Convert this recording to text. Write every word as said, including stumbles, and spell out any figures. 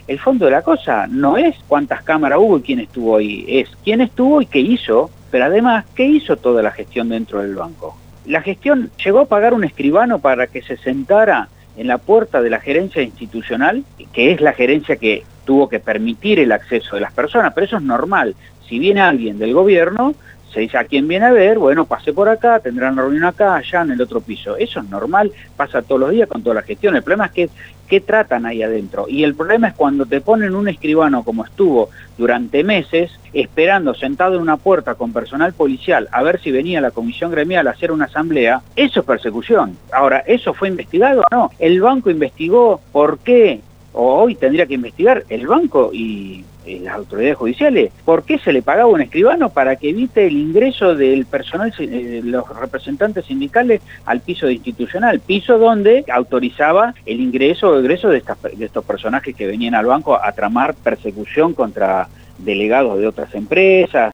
El fondo de la cosa no es cuántas cámaras hubo y quién estuvo ahí, es quién estuvo y qué hizo, pero además, ¿qué hizo toda la gestión dentro del banco? La gestión llegó a pagar un escribano para que se sentara en la puerta de la gerencia institucional, que es la gerencia que tuvo que permitir el acceso de las personas, pero eso es normal. Si viene alguien del gobierno, se dice a quién viene a ver, bueno, pase por acá, tendrán reunión acá, allá, en el otro piso. Eso es normal, pasa todos los días con toda la gestión. El problema es que, ¿qué tratan ahí adentro? Y el problema es cuando te ponen un escribano como estuvo durante meses, esperando sentado en una puerta con personal policial a ver si venía la comisión gremial a hacer una asamblea, eso es persecución. Ahora, ¿eso fue investigado o no? El banco investigó por qué, o hoy tendría que investigar el banco y eh, las autoridades judiciales, por qué se le pagaba un escribano para que evite el ingreso del personal, eh, los representantes sindicales al piso institucional, piso donde autorizaba el ingreso o egreso de, estas, de estos personajes que venían al banco a tramar persecución contra delegados de otras empresas.